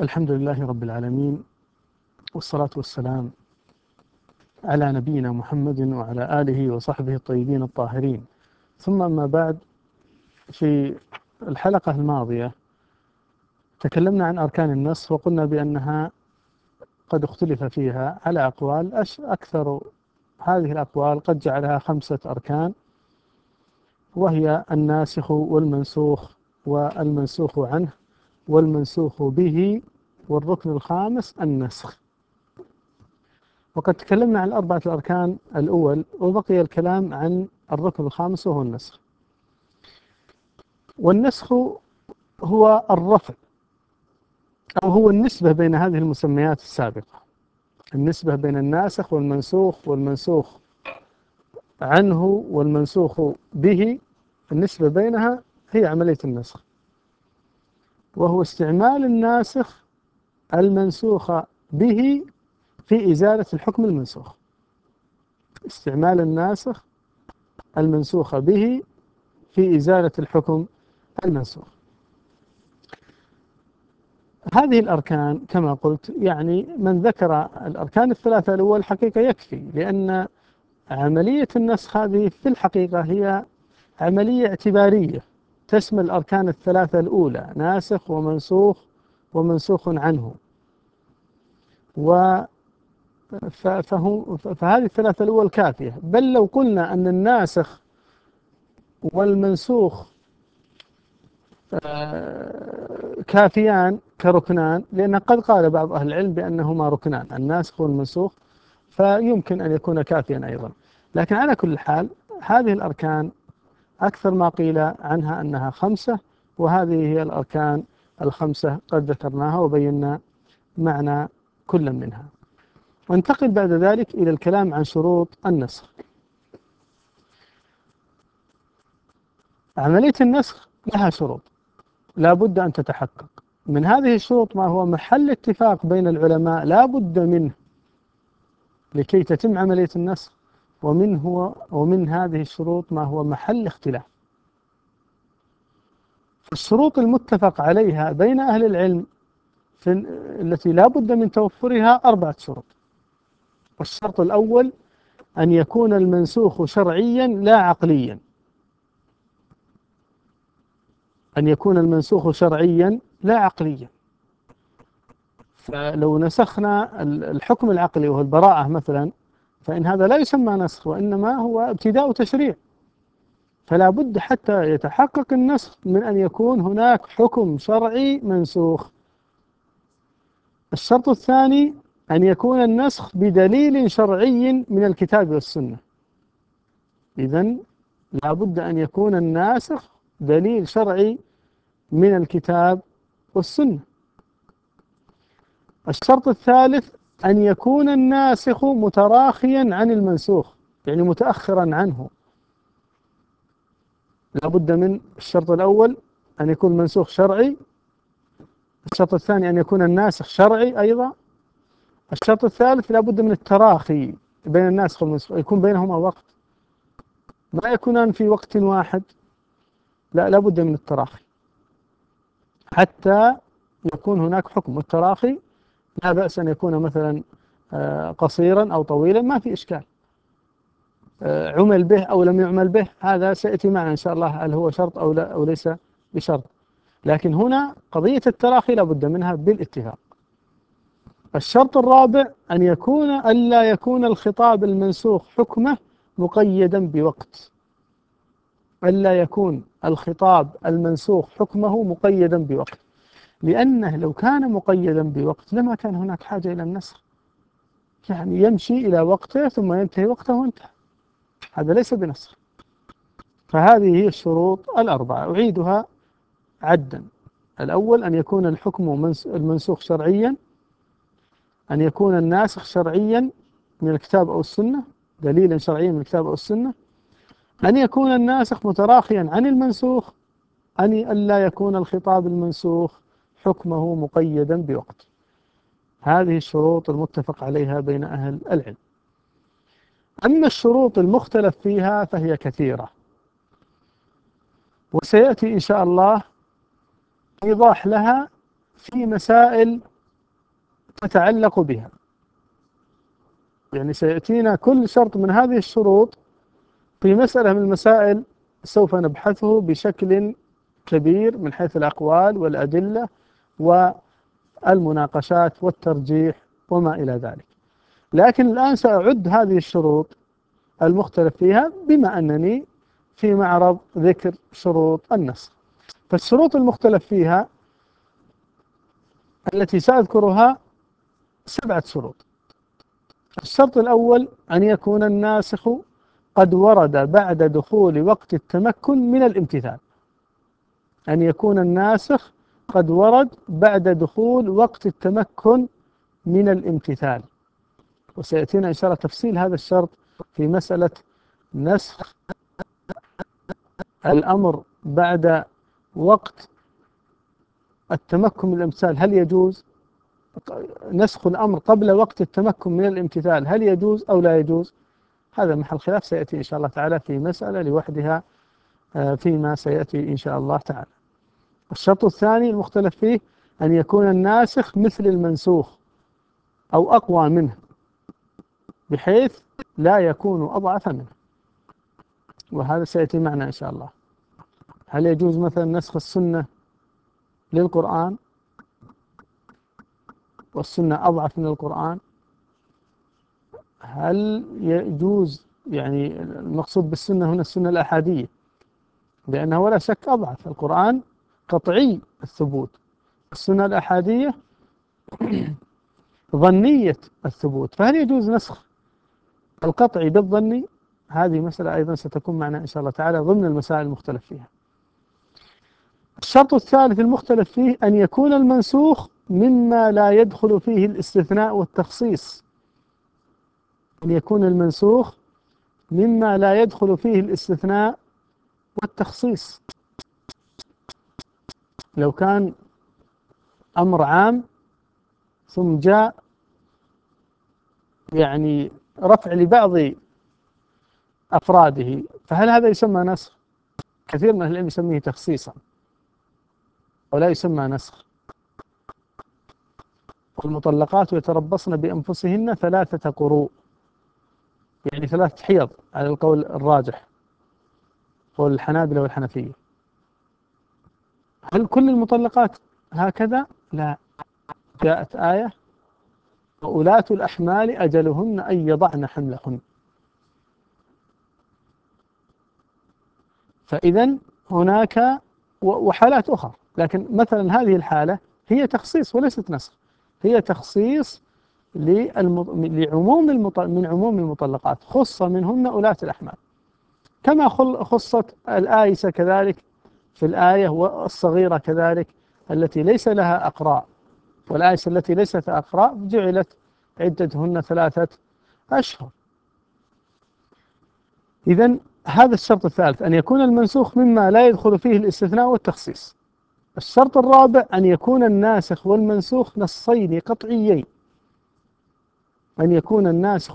الحمد لله رب العالمين، والصلاة والسلام على نبينا محمد وعلى آله وصحبه الطيبين الطاهرين. ثم أما بعد، في الحلقة الماضية تكلمنا عن أركان النص، وقلنا بأنها قد اختلف فيها على أقوال. أكثر هذه الأقوال قد جعلها 5 أركان، وهي الناسخ والمنسوخ والمنسوخ عنه والمنسوخ به، والركن الخامس النسخ. وقد تكلمنا عن 4 الأركان الأول، وبقي الكلام عن الركن الخامس وهو النسخ. والنسخ هو الرفع، أو هو النسبة بين هذه المسميات السابقة، النسبة بين الناسخ والمنسوخ والمنسوخ عنه والمنسوخ به. النسبة بينها هي عملية النسخ، وهو استعمال الناسخ المنسوخ به في إزالة الحكم المنسوخ. استعمال الناسخ المنسوخ به في إزالة الحكم المنسوخ. هذه الأركان كما قلت، يعني من ذكر الأركان الثلاثة الأول حقيقة يكفي، لأن عملية النسخ هذه في الحقيقة هي عملية اعتبارية تشمل الأركان الثلاثة الأولى: ناسخ ومنسوخ ومنسوخ عنه. فهذه الثلاثة الأول كافية. بل لو قلنا أن الناسخ والمنسوخ كافيان كركنان، لأن قد قال بعض أهل العلم بأنهما ركنان، الناسخ والمنسوخ، فيمكن أن يكون كافيا أيضا. لكن على كل حال، هذه الأركان أكثر ما قيل عنها أنها 5، وهذه هي الأركان ال5 قد ذكرناها وبينا معنى كل منها. وانتقل بعد ذلك إلى الكلام عن شروط النسخ. عملية النسخ لها شروط لا بد أن تتحقق. من هذه الشروط ما هو محل اتفاق بين العلماء لا بد منه لكي تتم عملية النسخ، ومن هذه الشروط ما هو محل اختلاف. الشروط المتفق عليها بين أهل العلم التي لا بد من توفرها 4 شروط. الشرط الأول: أن يكون المنسوخ شرعيا لا عقليا. أن يكون المنسوخ شرعيا لا عقليا. فلو نسخنا الحكم العقلي وهو البراءة مثلا، فإن هذا لا يسمى نسخ، وإنما هو ابتداء تشريع. فلا بد حتى يتحقق النسخ من أن يكون هناك حكم شرعي منسوخ. الشرط الثاني: أن يكون النسخ بدليل شرعي من الكتاب والسنة. إذن لا بد أن يكون الناسخ دليل شرعي من الكتاب والسنة. الشرط الثالث: أن يكون الناسخ متراخيا عن المنسوخ، يعني متأخرا عنه. لا بد من الشرط الأول أن يكون المنسوخ شرعي. الشرط الثاني أن يكون الناسخ شرعي أيضا. الشرط الثالث: لا بد من التراخي بين الناسخ والمنسوخ، يكون بينهما وقت، ما يكونان في وقت واحد، لا بد من التراخي حتى يكون هناك حكم. والتراخي لا بأس أن يكون مثلا قصيرا أو طويلا، ما في إشكال. عمل به أو لم يعمل به، هذا سيأتي معنا إن شاء الله، هل هو شرط أو لا أو ليس بشرط. لكن هنا قضية التراخي لا بد منها بالاتفاق. الشرط الرابع: ألا يكون الخطاب المنسوخ حكمه مقيدا بوقت. ألا يكون الخطاب المنسوخ حكمه مقيدا بوقت، لأنه لو كان مقيدا بوقت لما كان هناك حاجة إلى النسخ. يعني يمشي إلى وقته ثم ينتهي وقته وانتهى، هذا ليس بنسخ. فهذه هي الشروط 4. أعيدها عدا: الأول: أن يكون الحكم المنسوخ شرعيا. أن يكون الناسخ شرعيا من الكتاب أو السنة، دليلا شرعيا من الكتاب أو السنة. أن يكون الناسخ متراخيا عن المنسوخ. ألا يكون الخطاب المنسوخ حكمه مقيدا بوقت. هذه الشروط المتفق عليها بين أهل العلم. أما الشروط المختلف فيها فهي كثيرة، وسيأتي إن شاء الله إيضاح لها في مسائل تتعلق بها. يعني سيأتينا كل شرط من هذه الشروط في مسألة من المسائل سوف نبحثه بشكل كبير من حيث الأقوال والأدلة والمناقشات والترجيح وما إلى ذلك. لكن الآن سأعد هذه الشروط المختلف فيها بما أنني في معرض ذكر شروط النسخ. فالشروط المختلف فيها التي سأذكرها 7 شروط. الشرط الأول أن يكون الناسخ قد ورد بعد دخول وقت التمكن من الامتثال. أن يكون الناسخ قد ورد بعد دخول وقت التمكن من الامتثال، وسيأتينا إن شاء الله تفصيل هذا الشرط في مسألة نسخ الأمر بعد وقت التمكن من الامتثال. هل يجوز نسخ الأمر قبل وقت التمكن من الامتثال؟ هل يجوز أو لا يجوز؟ هذا محل خلاف سيأتي إن شاء الله تعالى في مسألة لوحدها فيما سيأتي إن شاء الله تعالى. الشرط الثاني المختلف فيه أن يكون الناسخ مثل المنسوخ أو أقوى منه بحيث لا يكون أضعف منه، وهذا سيأتي معنا إن شاء الله. هل يجوز مثلا نسخ السنة للقرآن والسنة أضعف من القرآن؟ هل يجوز، يعني المقصود بالسنة هنا السنة الأحادية، لأنها ولا شك أضعف. القرآن قطعي الثبوت، السنة الأحادية ظنية الثبوت، فهل يجوز نسخ القطعي بالظني؟ هذه مسألة أيضا ستكون معنا إن شاء الله تعالى ضمن المسائل المختلف فيها. الشرط الثالث المختلف فيه أن يكون المنسوخ مما لا يدخل فيه الاستثناء والتخصيص. أن يكون المنسوخ مما لا يدخل فيه الاستثناء والتخصيص. لو كان أمر عام ثم جاء يعني رفع لبعض أفراده، فهل هذا يسمى نسخ؟ كثير من أهل العلم يسميه تخصيصا ولا يسمى نسخ. والمطلقات يتربصن بأنفسهن 3 قروء، يعني 3 حيض على القول الراجح، قول الحنابلة والحنفية. هل كل المطلقات هكذا؟ لا، جاءت آية وأولاة الأحمال أجلهن أن يضعن حملهن. فإذا هناك وحالات أخرى، لكن مثلا هذه الحالة هي تخصيص وليست نسخ، هي تخصيص من عموم المطلقات، خص منهن أولاة الأحمال، كما خصت الآيسة كذلك في الآية، والصغيرة كذلك التي ليس لها أقراء، والآيسة التي ليست أقراء جعلت عدتهن 3 أشهر. إذن هذا الشرط الثالث، أن يكون المنسوخ مما لا يدخل فيه الاستثناء والتخصيص. الشرط الرابع أن يكون الناسخ والمنسوخ نصين قطعيين. أن يكون الناسخ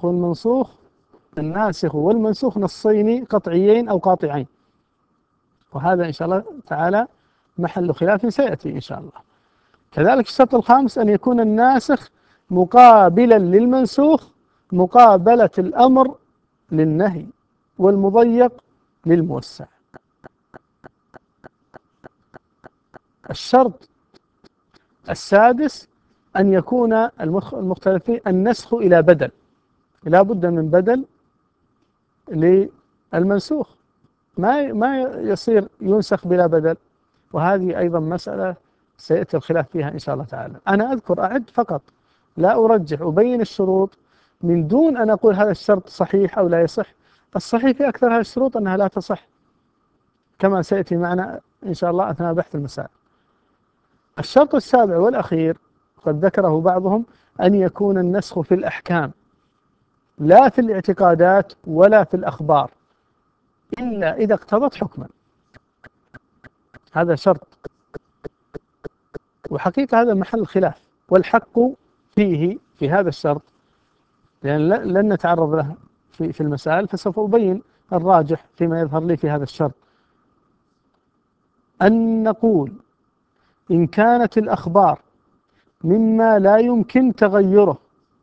والمنسوخ نصين قطعيين أو قاطعين، وهذا إن شاء الله تعالى محل خلاف سيأتي إن شاء الله. كذلك الشرط الخامس أن يكون الناسخ مقابلا للمنسوخ مقابلة الأمر للنهي والمضيق للموسع. الشرط السادس أن يكون المختلفين النسخ إلى بدل، لا بد من بدل للمنسوخ، ما يصير ينسخ بلا بدل، وهذه أيضا مسألة سيأتي الخلاف فيها إن شاء الله تعالى. أنا أعد فقط، لا أرجح، أبين الشروط من دون أن أقول هذا الشرط صحيح أو لا يصح. الصحيح في أكثر هذه الشروط أنها لا تصح، كما سيأتي معنا إن شاء الله أثناء بحث المسائل. الشرط السابع والأخير قد ذكره بعضهم، أن يكون النسخ في الأحكام لا في الاعتقادات ولا في الأخبار إلا إذا اقتضت حكما. هذا شرط، وحقيقة هذا محل خلاف، والحق فيه في هذا الشرط، لأن لن نتعرض له في المسائل، فسوف أبين الراجح فيما يظهر لي في هذا الشرط. أن نقول إن كانت الأخبار مما لا يمكن تغيره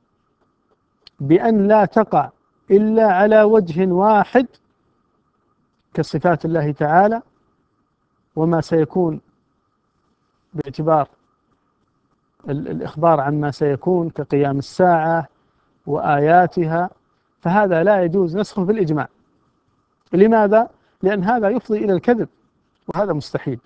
بأن لا تقع إلا على وجه واحد كصفات الله تعالى وما سيكون باعتبار الإخبار عما سيكون كقيام الساعة وآياتها، فهذا لا يجوز نسخه بالإجماع. لماذا؟ لأن هذا يفضي إلى الكذب، وهذا مستحيل.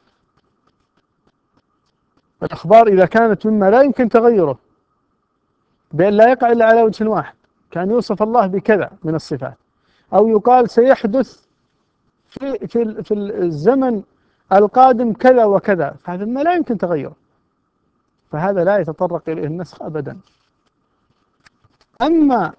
الأخبار إذا كانت مما لا يمكن تغيره بأن لا يقع إلا على وجه واحد، كان يوصف الله بكذا من الصفات، أو يقال سيحدث في الزمن القادم كذا وكذا، فهذا ما لا يمكن تغيره، فهذا لا يتطرق إليه النسخ أبدا. أما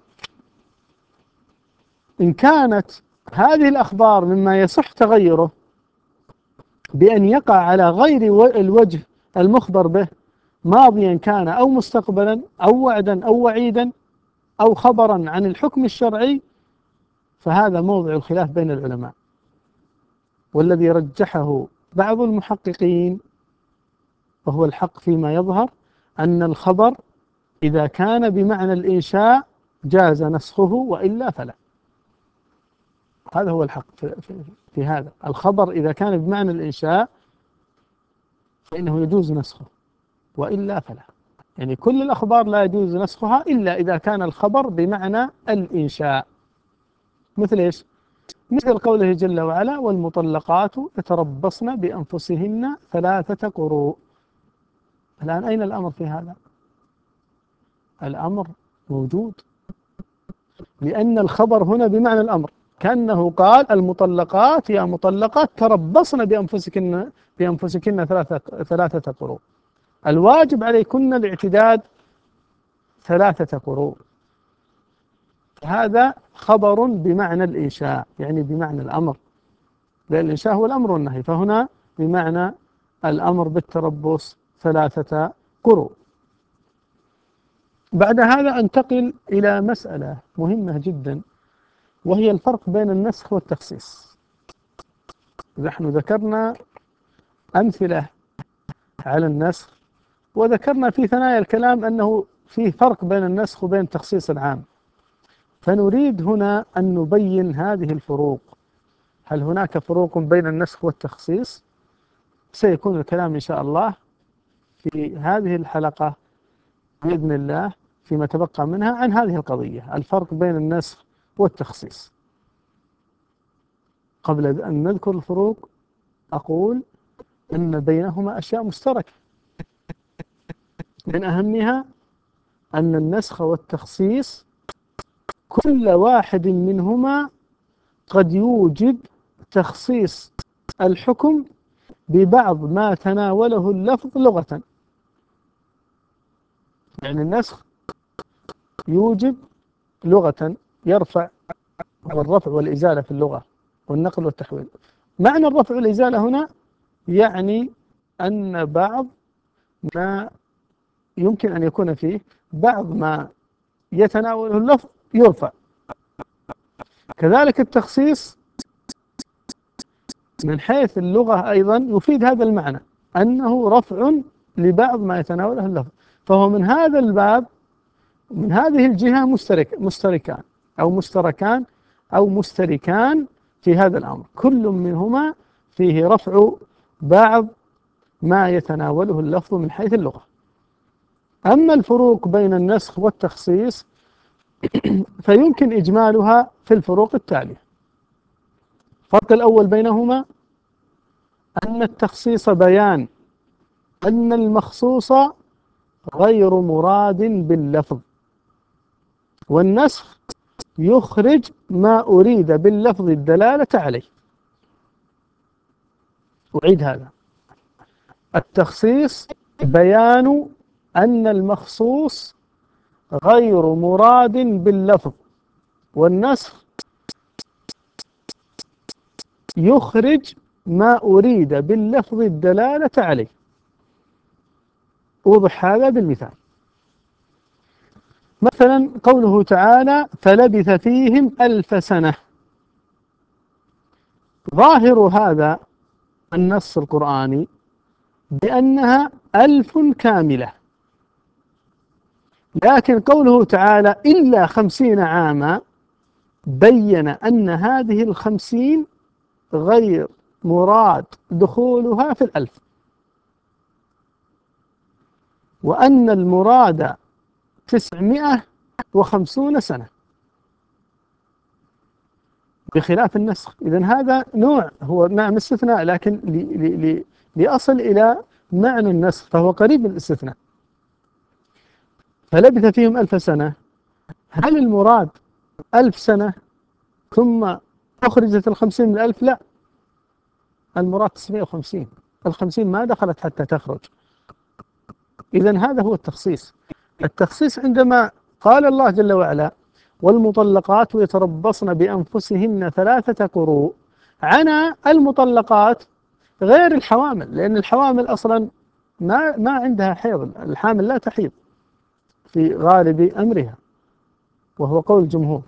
إن كانت هذه الأخبار مما يصح تغيره بأن يقع على غير الوجه المخبر به، ماضيا كان أو مستقبلا أو وعدا أو وعيدا أو خبرا عن الحكم الشرعي، فهذا موضع الخلاف بين العلماء. والذي رجحه بعض المحققين وهو الحق فيما يظهر أن الخبر إذا كان بمعنى الإنشاء جاز نسخه وإلا فلا. هذا هو الحق في هذا. الخبر إذا كان بمعنى الإنشاء فإنه يجوز نسخه وإلا فلا. يعني كل الأخبار لا يجوز نسخها إلا إذا كان الخبر بمعنى الإنشاء. مثل إيش؟ مثل قوله جل وعلا: والمطلقات يتربصن بأنفسهن 3 قروء. الآن أين الأمر في هذا؟ الأمر موجود، لأن الخبر هنا بمعنى الأمر، كأنه قال: المطلقات يا مطلقات تربصن بأنفسكن 3 قروء، الواجب عليكن الاعتداد 3 قروء. هذا خبر بمعنى الإنشاء، يعني بمعنى الأمر، لأن الإنشاء هو الأمر والنهي، فهنا بمعنى الأمر بالتربص 3 قروء. بعد هذا أنتقل إلى مسألة مهمة جدا، وهي الفرق بين النسخ والتخصيص. نحن ذكرنا أمثلة على النسخ، وذكرنا في ثنايا الكلام أنه فيه فرق بين النسخ وبين التخصيص العام، فنريد هنا أن نبين هذه الفروق. هل هناك فروق بين النسخ والتخصيص؟ سيكون الكلام إن شاء الله في هذه الحلقة بإذن الله فيما تبقى منها عن هذه القضية، الفرق بين النسخ والتخصيص. قبل أن نذكر الفروق أقول أن بينهما أشياء مشتركة، من أهمها أن النسخ والتخصيص كل واحد منهما قد يوجب تخصيص الحكم ببعض ما تناوله اللفظ لغة. يعني النسخ يوجب لغة، يرفع، والرفع والإزالة في اللغة والنقل والتحويل. معنى الرفع والإزالة هنا يعني أن بعض ما يمكن أن يكون فيه بعض ما يتناوله اللفظ يرفع. كذلك التخصيص من حيث اللغة أيضا يفيد هذا المعنى، أنه رفع لبعض ما يتناوله اللفظ، فهو من هذا الباب، من هذه الجهة مشتركان في هذا الأمر، كل منهما فيه رفع بعض ما يتناوله اللفظ من حيث اللغة. أما الفروق بين النسخ والتخصيص فيمكن إجمالها في الفروق التالية. الفرق الأول بينهما أن التخصيص بيان أن المخصوص غير مراد باللفظ، والنسخ يخرج ما أريد باللفظ الدلالة عليه. أعيد هذا: التخصيص بيان أن المخصوص غير مراد باللفظ، والنسخ يخرج ما أريد باللفظ الدلالة عليه. أوضح هذا بالمثال. مثلا قوله تعالى: فلبث فيهم 1000 سنة. ظاهر هذا النص القرآني بأنها 1000 كاملة، لكن قوله تعالى إلا 50 عاما بين أن هذه 50 غير مراد دخولها في 1000، وأن المراد 950 سنة بخلاف النسخ. إذن هذا نوع، هو نعم استثناء، لكن لأصل إلى معنى النسخ، فهو قريب من الاستثناء. فلبث فيهم 1000 سنة، هل المراد 1000 سنة ثم أخرجت 50 من 1000؟ لا، المراد 950. 50 ما دخلت حتى تخرج. إذن هذا هو التخصيص. التخصيص عندما قال الله جل وعلا والمطلقات يتربصن بأنفسهن 3 قروء، عنا المطلقات غير الحوامل، لأن الحوامل أصلا ما عندها حيض، الحامل لا تحيض في غالب أمرها، وهو قول الجمهور،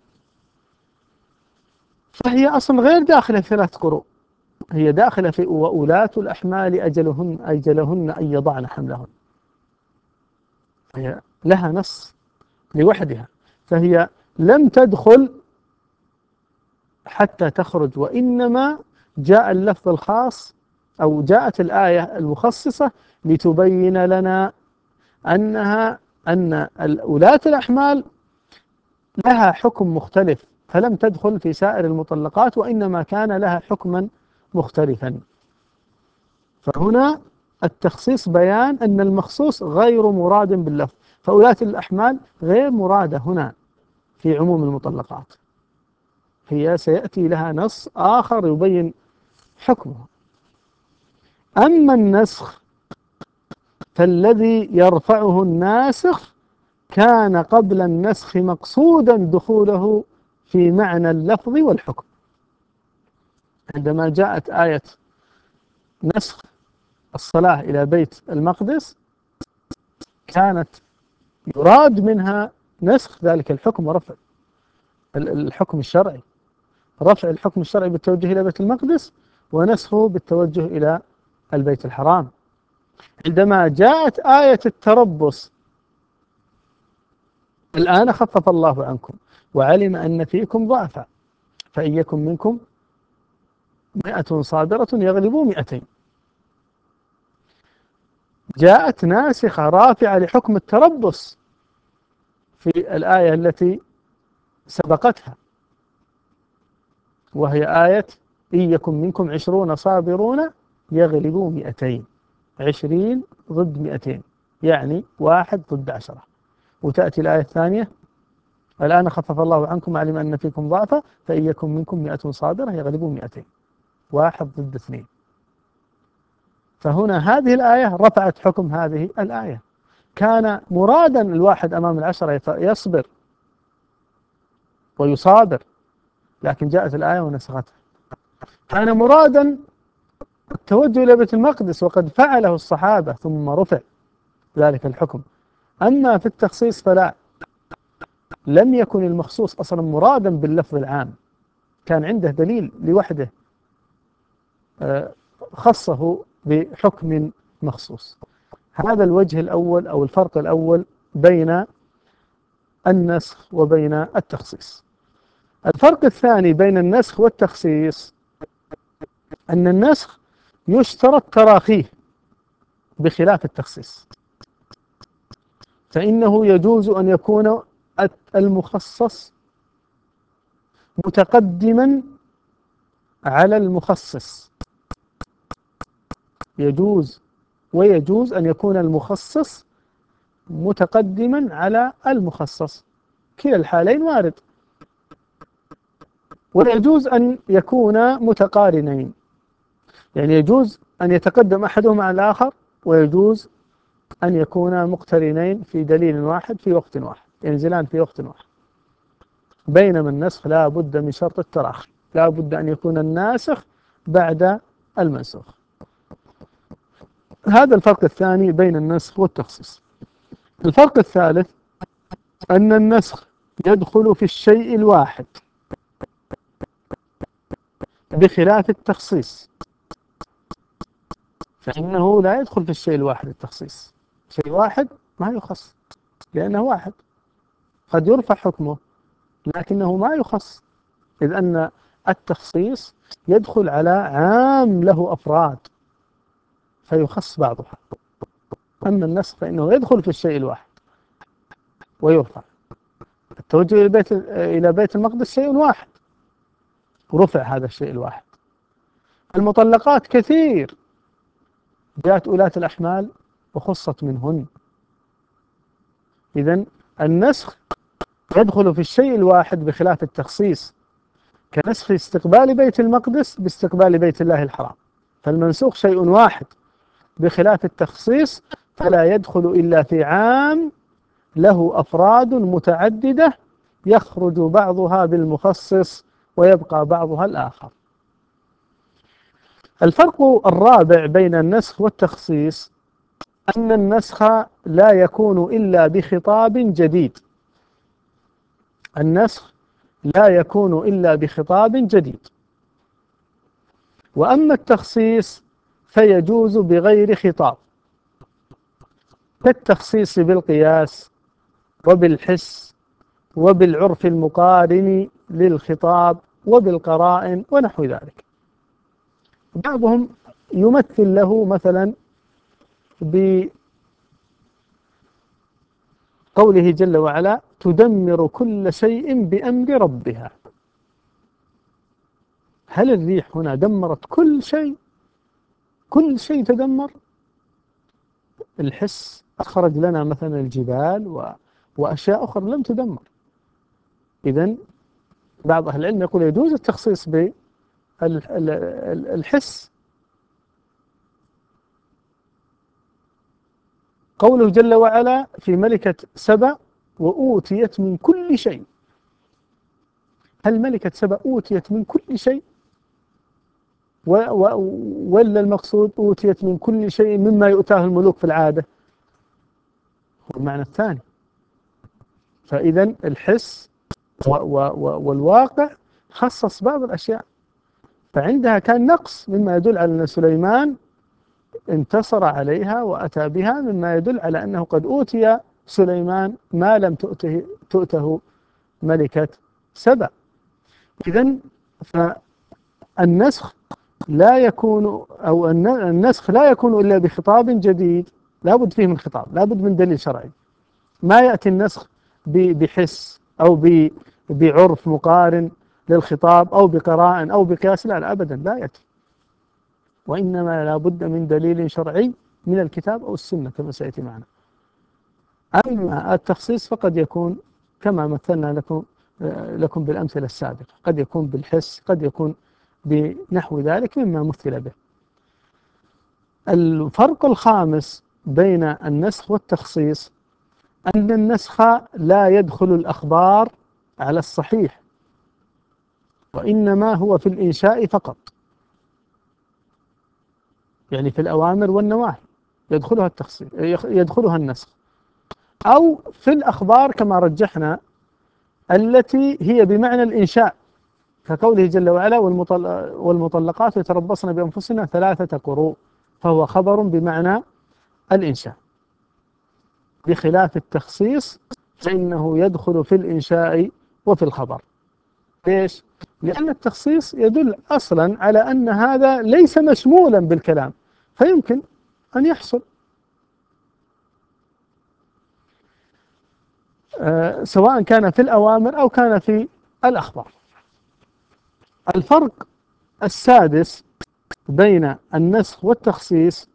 فهي أصلا غير داخلة في 3 قروء، هي داخلة في وأولاة الأحمال أجلهن أن يضعن حملهن، هي لها نص لوحدها، فهي لم تدخل حتى تخرج، وإنما جاء اللفظ الخاص أو جاءت الآية المخصصة لتبين لنا أن ولاة الأحمال لها حكم مختلف، فلم تدخل في سائر المطلقات، وإنما كان لها حكما مختلفا. فهنا التخصيص بيان أن المخصوص غير مراد باللفظ، فولاة الأحمال غير مرادة هنا في عموم المطلقات، هي سيأتي لها نص آخر يبين حكمه. أما النسخ فالذي يرفعه الناسخ كان قبل النسخ مقصودا دخوله في معنى اللفظ والحكم. عندما جاءت آية نسخ الصلاة إلى بيت المقدس كانت يراد منها نسخ ذلك الحكم ورفع الحكم الشرعي، رفع الحكم الشرعي بالتوجه إلى بيت المقدس، ونسخه بالتوجه إلى البيت الحرام. عندما جاءت آية التربص الآن خفف الله عنكم وعلم أن فيكم ضعفا فإن يكن منكم 100 صابرة يغلبوا 200، جاءت ناسخة رافعة لحكم التربص في الآية التي سبقتها، وهي آية إن يكن منكم 20 صابرون يغلبوا 200، 20 ضد 200 يعني 1 ضد 10. وتأتي الآية الثانية الآن خفف الله عنكم وعلم أن فيكم ضعفا فإن يكن منكم 100 صابرة يغلبوا 200، 1 ضد 2. فهنا هذه الآية رفعت حكم هذه الآية. كان مرادا الواحد أمام 10 يصبر ويصابر، لكن جاءت الآية ونسختها. كان مرادا التوجه إلى بيت المقدس وقد فعله الصحابة ثم رفع ذلك الحكم. أما في التخصيص فلا، لم يكن المخصوص أصلا مرادا باللفظ العام، كان عنده دليل لوحده خصه بحكم مخصوص. هذا الوجه الأول أو الفرق الأول بين النسخ وبين التخصيص. الفرق الثاني بين النسخ والتخصيص أن النسخ يشترط تراخيه بخلاف التخصيص، فإنه يجوز أن يكون المخصص متقدما على المخصص، ويجوز أن يكون المخصص متقدما على المخصص، كلا الحالين وارد. ويجوز أن يكون متقارنين، يعني يجوز أن يتقدم أحدهما على الآخر، ويجوز أن يكونا مقترنين في دليل واحد في وقت واحد، ينزلان في وقت واحد. بينما النسخ لا بد من شرط التراخي، لا بد أن يكون الناسخ بعد المنسوخ. هذا الفرق الثاني بين النسخ والتخصيص. الفرق الثالث أن النسخ يدخل في الشيء الواحد بخلاف التخصيص، فإنه لا يدخل في الشيء الواحد التخصيص، شيء واحد ما يخص، لأنه واحد، قد يرفع حكمه لكنه ما يخص، إذ أن التخصيص يدخل على عام له أفراد فيخص بعضها، أما النسخ فإنه يدخل في الشيء الواحد ويرفع. التوجه إلى بيت المقدس شيء واحد ورفع هذا الشيء الواحد. المطلقات كثير، جاءت أولاة الأحمال وخصت منهن. إذن النسخ يدخل في الشيء الواحد بخلاف التخصيص، كنسخ استقبال بيت المقدس باستقبال بيت الله الحرام، فالمنسوخ شيء واحد بخلاف التخصيص، فلا يدخل إلا في عام له أفراد متعددة يخرج بعضها بالمخصص ويبقى بعضها الآخر. الفرق الرابع بين النسخ والتخصيص أن النسخ لا يكون إلا بخطاب جديد. النسخ لا يكون إلا بخطاب جديد، وأما التخصيص فيجوز بغير خطاب، كالتخصيص بالقياس وبالحس وبالعرف المقارن للخطاب وبالقرائن ونحو ذلك. بعضهم يمثل له مثلا بقوله جل وعلا: تدمر كل شيء بأمر ربها. هل الريح هنا دمرت كل شيء؟ كل شيء تدمر؟ الحس أخرج لنا مثلا الجبال وأشياء أخرى لم تدمر. إذن بعض أهل العلم يقول يجوز التخصيص بالحس. قوله جل وعلا في ملكة سبأ: وأوتيت من كل شيء. هل ملكة سبأ أوتيت من كل شيء؟ ولا المقصود أوتيت من كل شيء مما يؤتاه الملوك في العادة؟ هو المعنى الثاني. فإذا الحس والواقع خصص بعض الأشياء، فعندها كان نقص مما يدل على أن سليمان انتصر عليها وأتى بها، مما يدل على أنه قد أوتي سليمان ما لم تؤته ملكة سبأ. إذن فالنسخ لا يكون، أو النسخ لا يكون إلا بخطاب جديد، لا بد فيه من خطاب، لا بد من دليل شرعي. ما يأتي النسخ بحس أو بعرف مقارن للخطاب أو بقراء أو بقياس، لا أبدا لا يأتي، وإنما لا بد من دليل شرعي من الكتاب أو السنة كما سيأتي معنا. أما التخصيص فقد يكون كما مثلنا لكم بالأمثلة السابقة، قد يكون بالحس، قد يكون بنحو ذلك مما مثل به. الفرق الخامس بين النسخ والتخصيص أن النسخ لا يدخل الأخبار على الصحيح، وإنما هو في الإنشاء فقط، يعني في الأوامر والنواهي يدخلها التخصيص، يدخلها النسخ، أو في الأخبار كما رجحنا التي هي بمعنى الإنشاء، كقوله جل وعلا: والمطلقات يتربصن بأنفسهن 3 قروء، فهو خبر بمعنى الإنشاء، بخلاف التخصيص فإنه يدخل في الإنشاء وفي الخبر. ليش؟ لأن التخصيص يدل أصلا على أن هذا ليس مشمولا بالكلام، فيمكن أن يحصل سواء كان في الأوامر أو كان في الأخبار. الفرق السادس بين النسخ والتخصيص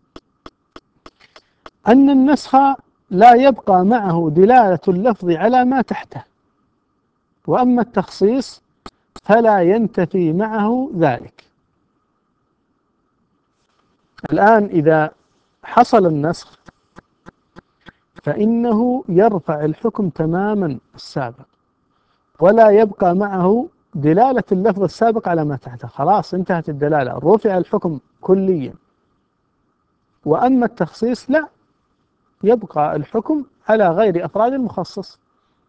أن النسخ لا يبقى معه دلالة اللفظ على ما تحته، وأما التخصيص فلا ينتفي معه ذلك. الآن إذا حصل النسخ فإنه يرفع الحكم تماما السابق، ولا يبقى معه دلالة اللفظ السابق على ما تحته، خلاص انتهت الدلالة، رفع الحكم كليا. وأما التخصيص لا، يبقى الحكم على غير أفراد المخصص.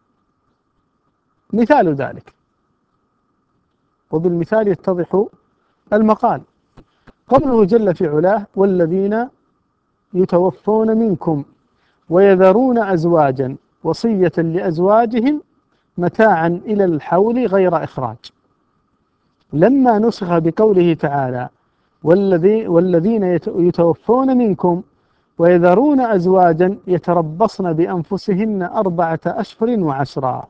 مثال ذلك، وبالمثال يتضح المقال، قوله جل في علاه: والذين يتوفون منكم ويذرون أزواجا وصية لأزواجهم متاعا إلى الحول غير إخراج. لما نسخ بقوله تعالى والذين يتوفون منكم ويذرون أزواجا يتربصن بأنفسهن 4 أشهر و10.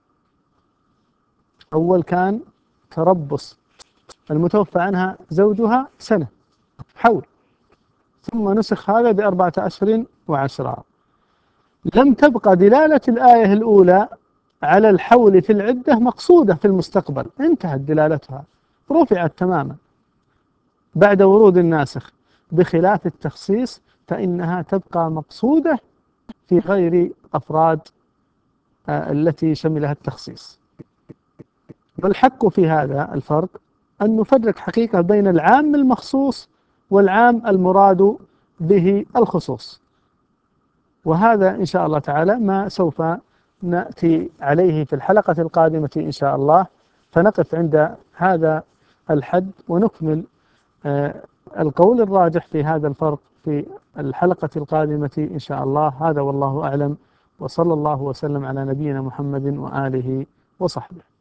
أول كان تربص المتوفى عنها زوجها سنة حول، ثم نسخ هذا ب4 أشهر و10. لم تبقى دلالة الآية الأولى على الحول في العدة مقصودة في المستقبل، انتهت دلالتها، رفعت تماما بعد ورود الناسخ، بخلاف التخصيص فإنها تبقى مقصودة في غير أفراد التي شملها التخصيص. والحق في هذا الفرق أن نفرق حقيقة بين العام المخصوص والعام المراد به الخصوص، وهذا إن شاء الله تعالى ما سوف نأتي عليه في الحلقة القادمة إن شاء الله، فنقف عند هذا الحد ونكمل القول الراجح في هذا الفرق في الحلقة القادمة إن شاء الله. هذا والله أعلم، وصلى الله وسلم على نبينا محمد وآله وصحبه.